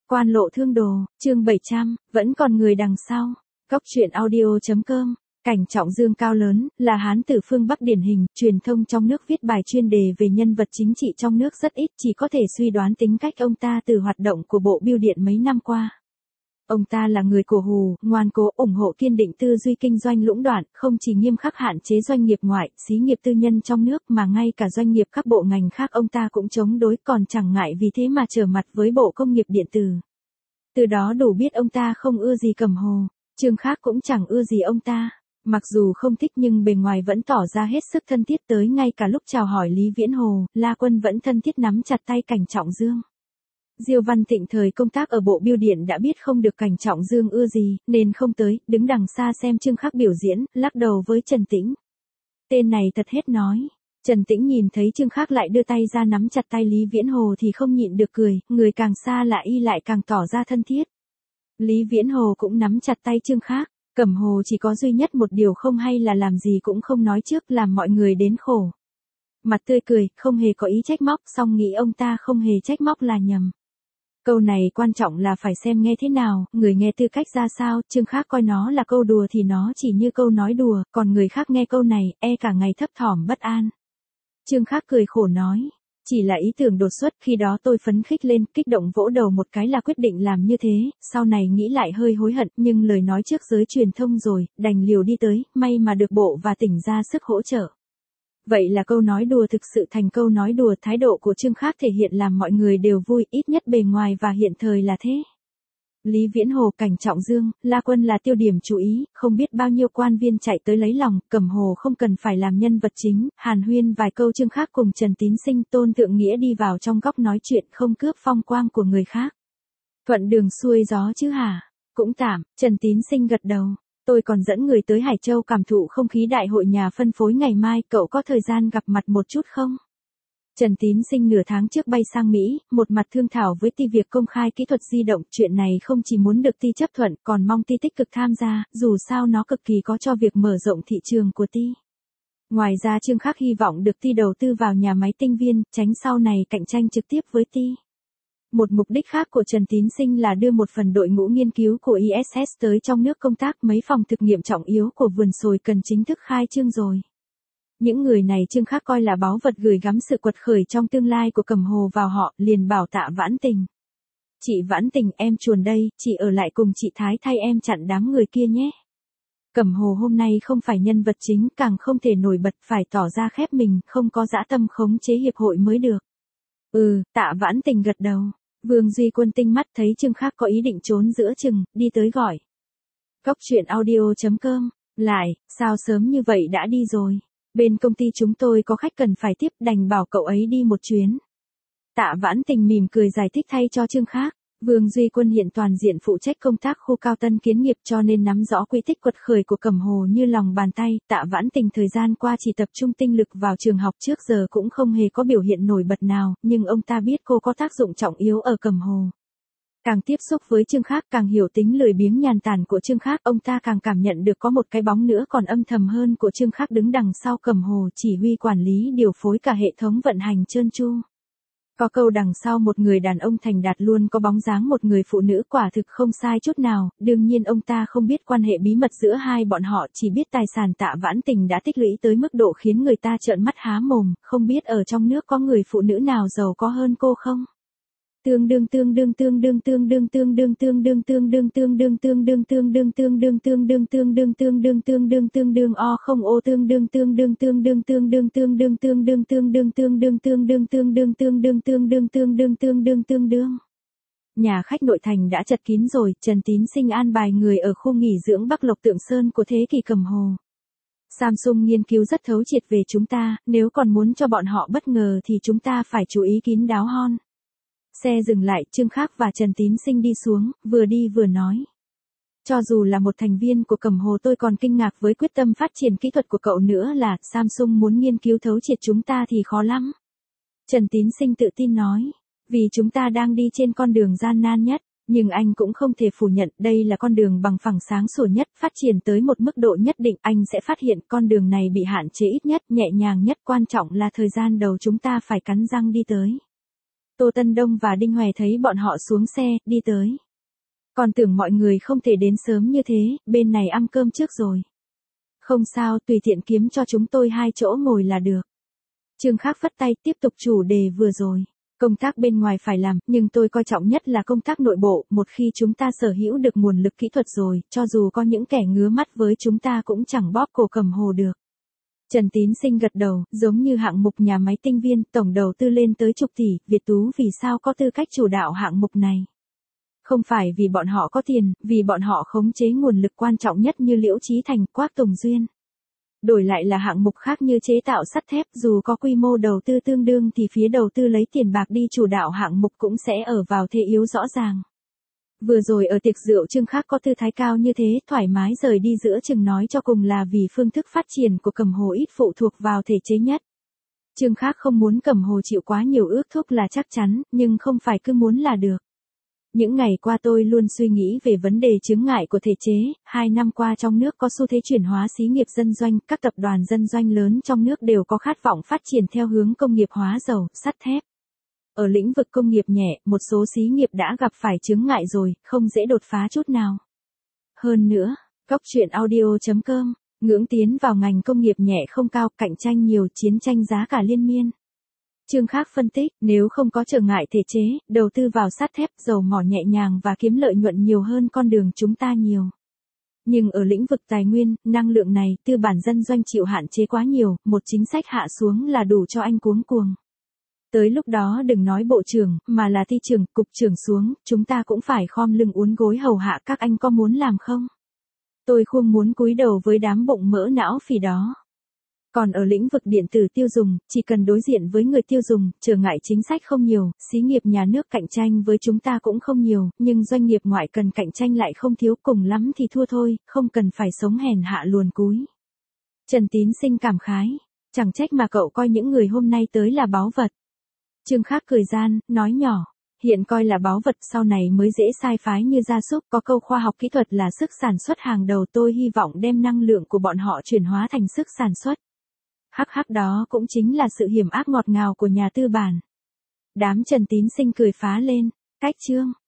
Quan lộ thương đồ, chương 700, vẫn còn người đằng sau. Góc truyện audio.com. Cảnh Trọng Dương cao lớn, là Hán tử phương Bắc điển hình, truyền thông trong nước viết bài chuyên đề về nhân vật chính trị trong nước rất ít, chỉ có thể suy đoán tính cách ông ta từ hoạt động của Bộ Bưu điện mấy năm qua. Ông ta là người cổ hủ, ngoan cố, ủng hộ kiên định tư duy kinh doanh lũng đoạn, không chỉ nghiêm khắc hạn chế doanh nghiệp ngoại, xí nghiệp tư nhân trong nước mà ngay cả doanh nghiệp các bộ ngành khác ông ta cũng chống đối, còn chẳng ngại vì thế mà trở mặt với Bộ Công nghiệp Điện tử. Từ đó đủ biết ông ta không ưa gì Cẩm Hồ, Trương Khác cũng chẳng ưa gì ông ta. Mặc dù không thích nhưng bề ngoài vẫn tỏ ra hết sức thân thiết, tới ngay cả lúc chào hỏi Lý Viễn Hồ, La Quân vẫn thân thiết nắm chặt tay Cảnh Trọng Dương. Diêu Văn Tịnh thời công tác ở Bộ Bưu điện đã biết không được Cảnh Trọng Dương ưa gì, nên không tới, đứng đằng xa xem Trương Khác biểu diễn, lắc đầu với Trần Tĩnh. Tên này thật hết nói. Trần Tĩnh nhìn thấy Trương Khác lại đưa tay ra nắm chặt tay Lý Viễn Hồ thì không nhịn được cười, người càng xa lạ y lại càng tỏ ra thân thiết. Lý Viễn Hồ cũng nắm chặt tay Trương Khác. Cẩm Hồ chỉ có duy nhất một điều không hay là làm gì cũng không nói trước, làm mọi người đến khổ. Mặt tươi cười, không hề có ý trách móc, song nghĩ ông ta không hề trách móc là nhầm. Câu này quan trọng là phải xem nghe thế nào, người nghe tư cách ra sao, Trương Khác coi nó là câu đùa thì nó chỉ như câu nói đùa, còn người khác nghe câu này, cả ngày thấp thỏm bất an. Trương Khác cười khổ nói, chỉ là ý tưởng đột xuất, khi đó tôi phấn khích lên, kích động vỗ đầu một cái là quyết định làm như thế, sau này nghĩ lại hơi hối hận, nhưng lời nói trước giới truyền thông rồi, đành liều đi tới, may mà được Bộ và tỉnh ra sức hỗ trợ. Vậy là câu nói đùa thực sự thành câu nói đùa, thái độ của Trương Khác thể hiện làm mọi người đều vui, ít nhất bề ngoài và hiện thời là thế. Lý Viễn Hồ, Cảnh Trọng Dương, La Quân là tiêu điểm chú ý, không biết bao nhiêu quan viên chạy tới lấy lòng, Cẩm Hồ không cần phải làm nhân vật chính, hàn huyên vài câu Trương Khác cùng Trần Tín Sinh, Tôn Thượng Nghĩa đi vào trong góc nói chuyện, không cướp phong quang của người khác. Thuận đường xuôi gió chứ hả? Cũng tạm, Trần Tín Sinh gật đầu. Tôi còn dẫn người tới Hải Châu cảm thụ không khí đại hội nhà phân phối ngày mai, cậu có thời gian gặp mặt một chút không? Trần Tín Sinh nửa tháng trước bay sang Mỹ, một mặt thương thảo với Ti việc công khai kỹ thuật di động, chuyện này không chỉ muốn được Ti chấp thuận, còn mong Ti tích cực tham gia, dù sao nó cực kỳ có cho việc mở rộng thị trường của Ti. Ngoài ra Trương Khác hy vọng được Ti đầu tư vào nhà máy tinh viên, tránh sau này cạnh tranh trực tiếp với Ti. Một mục đích khác của Trần Tín Sinh là đưa một phần đội ngũ nghiên cứu của ISS tới trong nước công tác, mấy phòng thực nghiệm trọng yếu của vườn sồi cần chính thức khai trương rồi. Những người này Trương Khác coi là báu vật gửi gắm sự quật khởi trong tương lai của Cẩm Hồ vào họ, liền bảo Tạ Vãn Tình. Chị Vãn Tình, em chuồn đây, chị ở lại cùng chị Thái thay em chặn đám người kia nhé. Cẩm Hồ hôm nay không phải nhân vật chính, càng không thể nổi bật, phải tỏ ra khép mình, không có dã tâm khống chế hiệp hội mới được. Tạ Vãn Tình gật đầu. Vương Duy Quân tinh mắt thấy Trương Khác có ý định trốn giữa chừng, đi tới gọi. Góc truyện audio.com. Lại, sao sớm như vậy đã đi rồi? Bên công ty chúng tôi có khách cần phải tiếp, đành bảo cậu ấy đi một chuyến. Tạ Vãn Tình mỉm cười giải thích thay cho Trương Khác. Vương Duy Quân hiện toàn diện phụ trách công tác khu Cao Tân kiến nghiệp cho nên nắm rõ quy tích quật khởi của Cẩm Hồ như lòng bàn tay. Tạ Vãn Tình thời gian qua chỉ tập trung tinh lực vào trường học, trước giờ cũng không hề có biểu hiện nổi bật nào, nhưng ông ta biết cô có tác dụng trọng yếu ở Cẩm Hồ. Càng tiếp xúc với Trương Khác, càng hiểu tính lười biếng nhàn tản của Trương Khác, ông ta càng cảm nhận được có một cái bóng nữa còn âm thầm hơn của Trương Khác đứng đằng sau Cẩm Hồ, chỉ huy quản lý điều phối cả hệ thống vận hành trơn tru. Có câu đằng sau một người đàn ông thành đạt luôn có bóng dáng một người phụ nữ, quả thực không sai chút nào, đương nhiên ông ta không biết quan hệ bí mật giữa hai bọn họ, chỉ biết tài sản Tạ Vãn Tình đã tích lũy tới mức độ khiến người ta trợn mắt há mồm, không biết ở trong nước có người phụ nữ nào giàu có hơn cô không? Tương đương o không ô tương đương Nhà khách nội thành đã chật kín rồi, Trần Tín Sinh an bài người ở khu nghỉ dưỡng Bắc Lộc Tượng Sơn của thế kỷ Cẩm Hồ. Samsung nghiên cứu rất thấu triệt về chúng ta, nếu còn muốn cho bọn họ bất ngờ thì chúng ta phải chú ý kín đáo hon. Xe dừng lại, Trương Khác và Trần Tín Sinh đi xuống, vừa đi vừa nói. Cho dù là một thành viên của Cẩm Hồ tôi còn kinh ngạc với quyết tâm phát triển kỹ thuật của cậu nữa, là Samsung muốn nghiên cứu thấu triệt chúng ta thì khó lắm. Trần Tín Sinh tự tin nói, vì chúng ta đang đi trên con đường gian nan nhất, nhưng anh cũng không thể phủ nhận đây là con đường bằng phẳng sáng sủa nhất, phát triển tới một mức độ nhất định anh sẽ phát hiện con đường này bị hạn chế ít nhất, nhẹ nhàng nhất, quan trọng là thời gian đầu chúng ta phải cắn răng đi tới. Tô Tân Đông và Đinh Hoài thấy bọn họ xuống xe, đi tới. Còn tưởng mọi người không thể đến sớm như thế, bên này ăn cơm trước rồi. Không sao, tùy tiện kiếm cho chúng tôi 2 chỗ ngồi là được. Trương Khắc phất tay tiếp tục chủ đề vừa rồi. Công tác bên ngoài phải làm, nhưng tôi coi trọng nhất là công tác nội bộ, một khi chúng ta sở hữu được nguồn lực kỹ thuật rồi, cho dù có những kẻ ngứa mắt với chúng ta cũng chẳng bóp cổ cầm hồ được. Trần Tín Sinh gật đầu, giống như hạng mục nhà máy tinh viên, tổng đầu tư lên tới chục tỷ, Việt Tú vì sao có tư cách chủ đạo hạng mục này? Không phải vì bọn họ có tiền, vì bọn họ khống chế nguồn lực quan trọng nhất như Liễu Chí Thành, Quách Tùng Duyên. Đổi lại là hạng mục khác như chế tạo sắt thép, dù có quy mô đầu tư tương đương thì phía đầu tư lấy tiền bạc đi chủ đạo hạng mục cũng sẽ ở vào thế yếu rõ ràng. Vừa rồi ở tiệc rượu Trương Khắc có tư thái cao như thế, thoải mái rời đi giữa chừng nói cho cùng là vì phương thức phát triển của Cẩm Hồ ít phụ thuộc vào thể chế nhất. Trương Khắc không muốn Cẩm Hồ chịu quá nhiều ước thúc là chắc chắn, nhưng không phải cứ muốn là được. Những ngày qua tôi luôn suy nghĩ về vấn đề chướng ngại của thể chế, 2 năm qua trong nước có xu thế chuyển hóa xí nghiệp dân doanh, các tập đoàn dân doanh lớn trong nước đều có khát vọng phát triển theo hướng công nghiệp hóa dầu, sắt thép. Ở lĩnh vực công nghiệp nhẹ, một số xí nghiệp đã gặp phải chướng ngại rồi, không dễ đột phá chút nào. Hơn nữa, Góc.audio.com, ngưỡng tiến vào ngành công nghiệp nhẹ không cao, cạnh tranh nhiều, chiến tranh giá cả liên miên. Trương Khắc phân tích, nếu không có trở ngại thể chế, đầu tư vào sắt thép, dầu mỏ nhẹ nhàng và kiếm lợi nhuận nhiều hơn con đường chúng ta nhiều. Nhưng ở lĩnh vực tài nguyên, năng lượng này, tư bản dân doanh chịu hạn chế quá nhiều, một chính sách hạ xuống là đủ cho anh cuống cuồng. Tới lúc đó đừng nói bộ trưởng, mà là ty trưởng, cục trưởng xuống, chúng ta cũng phải khom lưng uốn gối hầu hạ các anh có muốn làm không? Tôi không muốn cúi đầu với đám bụng mỡ não phì đó. Còn ở lĩnh vực điện tử tiêu dùng, chỉ cần đối diện với người tiêu dùng, trở ngại chính sách không nhiều, xí nghiệp nhà nước cạnh tranh với chúng ta cũng không nhiều, nhưng doanh nghiệp ngoại cần cạnh tranh lại không thiếu, cùng lắm thì thua thôi, không cần phải sống hèn hạ luồn cúi. Trần Tín Sinh cảm khái, chẳng trách mà cậu coi những người hôm nay tới là báu vật. Trương Khắc cười gian, nói nhỏ, hiện coi là báu vật sau này mới dễ sai phái như gia súc, có câu khoa học kỹ thuật là sức sản xuất hàng đầu, tôi hy vọng đem năng lượng của bọn họ chuyển hóa thành sức sản xuất. Hắc hắc, đó cũng chính là sự hiểm ác ngọt ngào của nhà tư bản. Đám Trần Tín Sinh cười phá lên, cách chương.